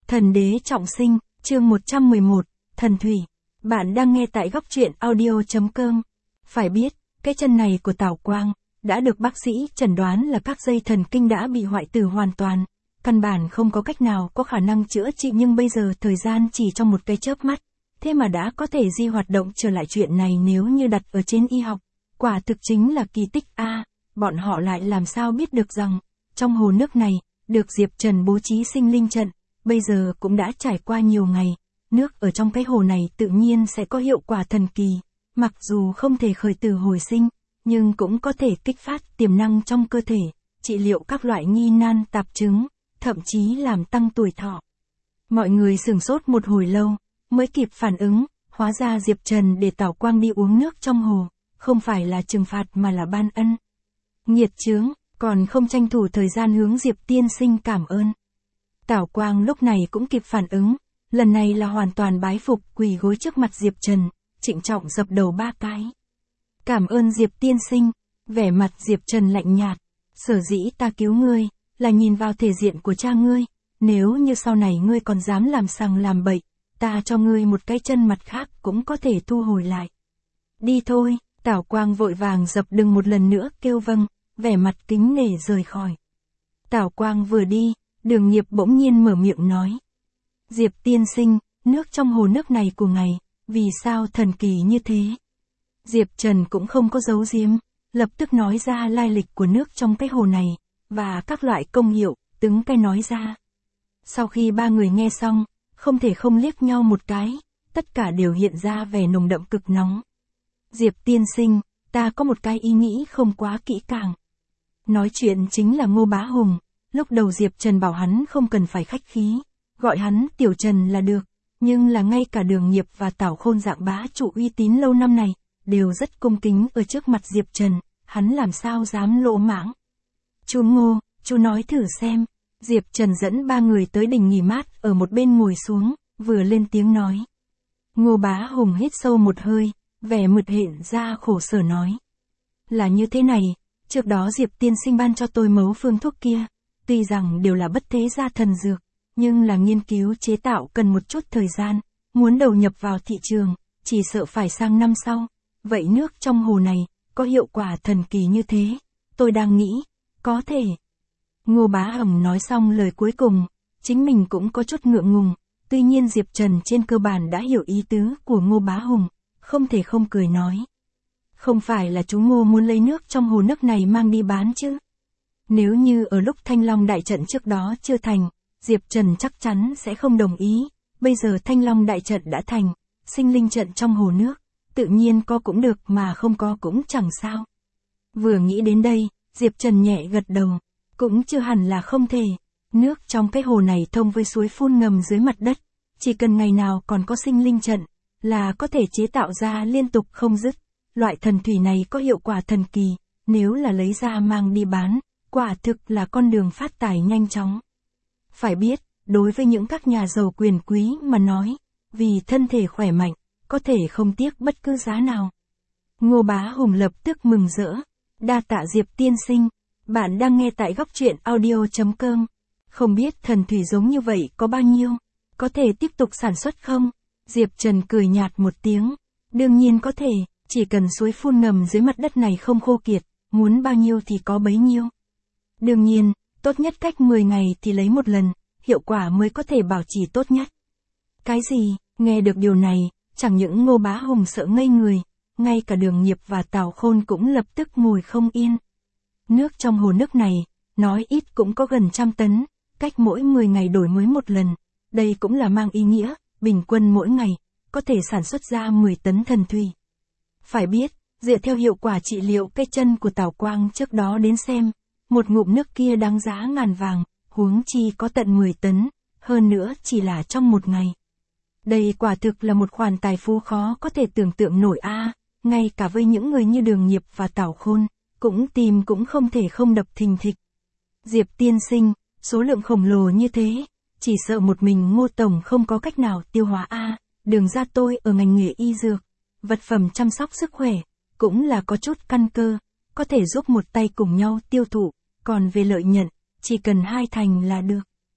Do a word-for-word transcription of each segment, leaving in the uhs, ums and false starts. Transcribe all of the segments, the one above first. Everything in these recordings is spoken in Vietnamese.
Thần đế trọng sinh, chương một trăm mười một, Thần Thủy. Bạn đang nghe tại góc truyện audio.com. Phải biết, cái chân này của Tào Quang, đã được bác sĩ chẩn đoán là các dây thần kinh đã bị hoại tử hoàn toàn. Căn bản không có cách nào có khả năng chữa trị, nhưng bây giờ thời gian chỉ trong một cái chớp mắt. Thế mà đã có thể di hoạt động trở lại. Chuyện này nếu như đặt ở trên y học, quả thực chính là kỳ tích a. À, bọn họ lại làm sao biết được rằng, trong hồ nước này, được Diệp Trần bố trí sinh linh trận, bây giờ cũng đã trải qua nhiều ngày, nước ở trong cái hồ này tự nhiên sẽ có hiệu quả thần kỳ, mặc dù không thể khởi tử hồi sinh, nhưng cũng có thể kích phát tiềm năng trong cơ thể, trị liệu các loại nghi nan tạp chứng, thậm chí làm tăng tuổi thọ. Mọi người sửng sốt một hồi lâu, mới kịp phản ứng, hóa ra Diệp Trần để Tào Quang đi uống nước trong hồ, không phải là trừng phạt mà là ban ân. Nghiệt chướng, còn không tranh thủ thời gian hướng Diệp tiên sinh cảm ơn. Tào Quang lúc này cũng kịp phản ứng, lần này là hoàn toàn bái phục, quỳ gối trước mặt Diệp Trần, trịnh trọng dập đầu ba cái. Cảm ơn Diệp tiên sinh, vẻ mặt Diệp Trần lạnh nhạt, sở dĩ ta cứu ngươi, là nhìn vào thể diện của cha ngươi, nếu như sau này ngươi còn dám làm sằng làm bậy, ta cho ngươi một cái chân mặt khác cũng có thể thu hồi lại. Đi thôi, Tào Quang vội vàng dập đừng một lần nữa kêu vâng, vẻ mặt kính nể rời khỏi. Tào Quang vừa đi, Đường Nghiệp bỗng nhiên mở miệng nói. Diệp tiên sinh, nước trong hồ nước này của ngài, vì sao thần kỳ như thế? Diệp Trần cũng không có giấu giếm, lập tức nói ra lai lịch của nước trong cái hồ này, và các loại công hiệu, từng cái nói ra. Sau khi ba người nghe xong, không thể không liếc nhau một cái, tất cả đều hiện ra vẻ nồng đậm cực nóng. Diệp tiên sinh, ta có một cái ý nghĩ không quá kỹ càng. Nói chuyện chính là Ngô Bá Hùng, lúc đầu Diệp Trần bảo hắn không cần phải khách khí, gọi hắn Tiểu Trần là được, nhưng là ngay cả Đường Nghiệp và Tào Khôn dạng bá chủ uy tín lâu năm này, đều rất cung kính ở trước mặt Diệp Trần, hắn làm sao dám lỗ mãng. Chú Ngô, chú nói thử xem. Diệp Trần dẫn ba người tới đình nghỉ mát ở một bên ngồi xuống, vừa lên tiếng nói. Ngô Bá Hùng hít sâu một hơi, vẻ mượt hiện ra khổ sở nói. Là như thế này, trước đó Diệp tiên sinh ban cho tôi mấu phương thuốc kia, tuy rằng đều là bất thế gia thần dược, nhưng là nghiên cứu chế tạo cần một chút thời gian, muốn đầu nhập vào thị trường, chỉ sợ phải sang năm sau. Vậy nước trong hồ này, có hiệu quả thần kỳ như thế, tôi đang nghĩ, có thể. Ngô Bá Hồng nói xong lời cuối cùng, chính mình cũng có chút ngượng ngùng, tuy nhiên Diệp Trần trên cơ bản đã hiểu ý tứ của Ngô Bá Hùng, không thể không cười nói. Không phải là chú Ngô muốn lấy nước trong hồ nước này mang đi bán chứ? Nếu như ở lúc Thanh Long đại trận trước đó chưa thành, Diệp Trần chắc chắn sẽ không đồng ý, bây giờ Thanh Long đại trận đã thành, sinh linh trận trong hồ nước, tự nhiên có cũng được mà không có cũng chẳng sao. Vừa nghĩ đến đây, Diệp Trần nhẹ gật đầu, cũng chưa hẳn là không thể, nước trong cái hồ này thông với suối phun ngầm dưới mặt đất, chỉ cần ngày nào còn có sinh linh trận, là có thể chế tạo ra liên tục không dứt. Loại thần thủy này có hiệu quả thần kỳ, nếu là lấy ra mang đi bán, quả thực là con đường phát tài nhanh chóng. Phải biết, đối với những các nhà giàu quyền quý mà nói, vì thân thể khỏe mạnh, có thể không tiếc bất cứ giá nào. Ngô Bá Hùng lập tức mừng rỡ, đa tạ Diệp tiên sinh, bạn đang nghe tại góc truyện audio.com. Không biết thần thủy giống như vậy có bao nhiêu, có thể tiếp tục sản xuất không? Diệp Trần cười nhạt một tiếng, đương nhiên có thể. Chỉ cần suối phun ngầm dưới mặt đất này không khô kiệt, muốn bao nhiêu thì có bấy nhiêu. Đương nhiên, tốt nhất cách mười ngày thì lấy một lần, hiệu quả mới có thể bảo trì tốt nhất. Cái gì? Nghe được điều này, chẳng những Ngô Bá Hùng sợ ngây người, ngay cả Đường Nghiệp và Tào Khôn cũng lập tức ngồi không yên. Nước trong hồ nước này, nói ít cũng có gần trăm tấn, cách mỗi mười ngày đổi mới một lần. Đây cũng là mang ý nghĩa, bình quân mỗi ngày, có thể sản xuất ra mười tấn thần thủy. Phải biết, dựa theo hiệu quả trị liệu cái chân của Tào Quang trước đó đến xem, một ngụm nước kia đáng giá ngàn vàng, huống chi có tận mười tấn, hơn nữa chỉ là trong một ngày. Đây quả thực là một khoản tài phú khó có thể tưởng tượng nổi a, à, ngay cả với những người như Đường Nghiệp và Tào Khôn, cũng tìm cũng không thể không đập thình thịch. Diệp tiên sinh, số lượng khổng lồ như thế, chỉ sợ một mình Ngô tổng không có cách nào tiêu hóa a, à, đường ra tôi ở ngành nghề y dược. Vật phẩm chăm sóc sức khỏe, cũng là có chút căn cơ, có thể giúp một tay cùng nhau tiêu thụ, còn về lợi nhuận, chỉ cần hai thành là được.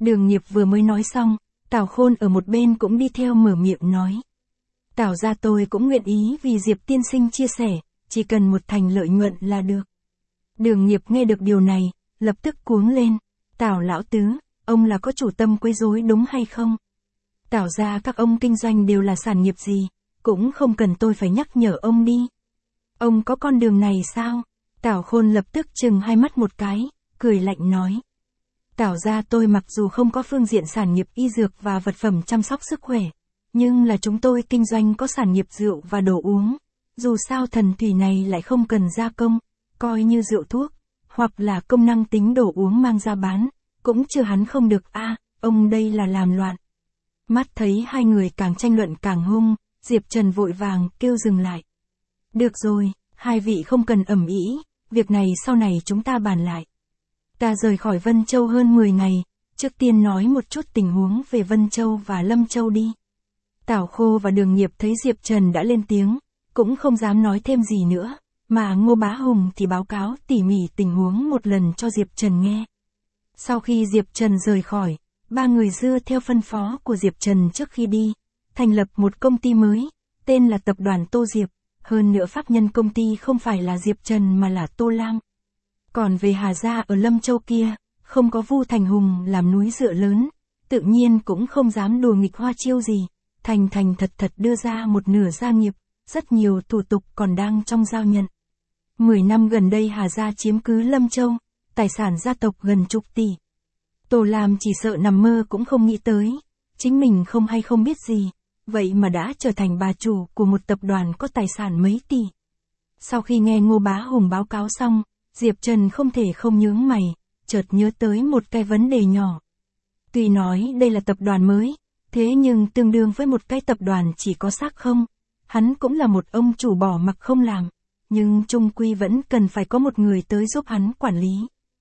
Đường Nghiệp vừa mới nói xong, Tào Khôn ở một bên cũng đi theo mở miệng nói. Tào gia tôi cũng nguyện ý vì Diệp tiên sinh chia sẻ, chỉ cần một thành lợi nhuận là được. Đường Nghiệp nghe được điều này, lập tức cuống lên. Tào lão tứ, ông là có chủ tâm quấy rối đúng hay không? Tào gia các ông kinh doanh đều là sản nghiệp gì, cũng không cần tôi phải nhắc nhở ông đi. Ông có con đường này sao? Tào Khôn lập tức chừng hai mắt một cái, cười lạnh nói. Tào gia tôi mặc dù không có phương diện sản nghiệp y dược và vật phẩm chăm sóc sức khỏe, nhưng là chúng tôi kinh doanh có sản nghiệp rượu và đồ uống. Dù sao thần thủy này lại không cần gia công, coi như rượu thuốc, hoặc là công năng tính đồ uống mang ra bán, cũng chưa hắn không được a. À, ông đây là làm loạn. Mắt thấy hai người càng tranh luận càng hung, Diệp Trần vội vàng kêu dừng lại. Được rồi, hai vị không cần ầm ĩ, việc này sau này chúng ta bàn lại. Ta rời khỏi Vân Châu hơn mười ngày, trước tiên nói một chút tình huống về Vân Châu và Lâm Châu đi. Tào Khô và Đường Nghiệp thấy Diệp Trần đã lên tiếng, cũng không dám nói thêm gì nữa, mà Ngô Bá Hùng thì báo cáo tỉ mỉ tình huống một lần cho Diệp Trần nghe. Sau khi Diệp Trần rời khỏi, ba người dưa theo phân phó của Diệp Trần trước khi đi, thành lập một công ty mới, tên là Tập đoàn Tô Diệp, hơn nữa pháp nhân công ty không phải là Diệp Trần mà là Tô Lam. Còn về Hà Gia ở Lâm Châu kia, không có Vu Thành Hùng làm núi dựa lớn, tự nhiên cũng không dám đùa nghịch hoa chiêu gì, thành thành thật thật đưa ra một nửa gia nghiệp, rất nhiều thủ tục còn đang trong giao nhận. Mười năm gần đây Hà Gia chiếm cứ Lâm Châu, tài sản gia tộc gần chục tỷ. Tô Lam chỉ sợ nằm mơ cũng không nghĩ tới, chính mình không hay không biết gì, vậy mà đã trở thành bà chủ của một tập đoàn có tài sản mấy tỷ. Sau khi nghe Ngô Bá Hùng báo cáo xong, Diệp Trần không thể không nhướng mày, chợt nhớ tới một cái vấn đề nhỏ. Tuy nói đây là tập đoàn mới, thế nhưng tương đương với một cái tập đoàn chỉ có xác không, hắn cũng là một ông chủ bỏ mặc không làm, nhưng chung quy vẫn cần phải có một người tới giúp hắn quản lý.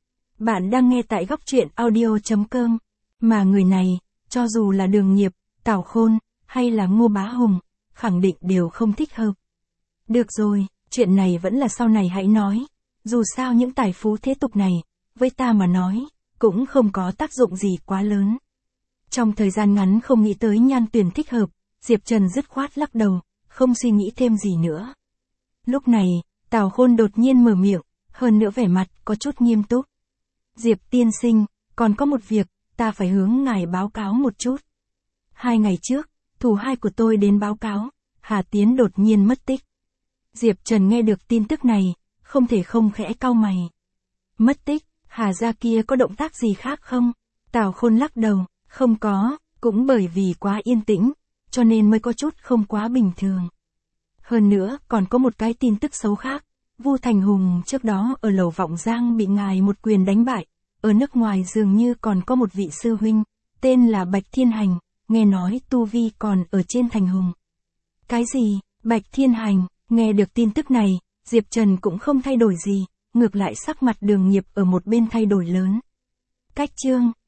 Bạn đang nghe tại góc truyện audio chấm com, mà người này, cho dù là Đường Nghiệp, Tào Khôn, hay là Ngô Bá Hùng, khẳng định đều không thích hợp. Được rồi, chuyện này vẫn là sau này hãy nói, dù sao những tài phú thế tục này, với ta mà nói, cũng không có tác dụng gì quá lớn. Trong thời gian ngắn không nghĩ tới nhan tuyển thích hợp, Diệp Trần dứt khoát lắc đầu, không suy nghĩ thêm gì nữa. Lúc này, Tào Khôn đột nhiên mở miệng, hơn nữa vẻ mặt có chút nghiêm túc. Diệp tiên sinh, còn có một việc, ta phải hướng ngài báo cáo một chút. Hai ngày trước, thủ hai của tôi đến báo cáo, Hà Tiến đột nhiên mất tích. Diệp Trần nghe được tin tức này, không thể không khẽ cau mày. Mất tích, Hà gia kia có động tác gì khác không? Tào Khôn lắc đầu, không có, cũng bởi vì quá yên tĩnh, cho nên mới có chút không quá bình thường. Hơn nữa, còn có một cái tin tức xấu khác. Vu Thành Hùng trước đó ở Lầu Vọng Giang bị ngài một quyền đánh bại, ở nước ngoài dường như còn có một vị sư huynh, tên là Bạch Thiên Hành, nghe nói tu vi còn ở trên Thành Hùng. Cái gì, Bạch Thiên Hành, nghe được tin tức này, Diệp Trần cũng không thay đổi gì, ngược lại sắc mặt Đường Nghiệp ở một bên thay đổi lớn. Cách chương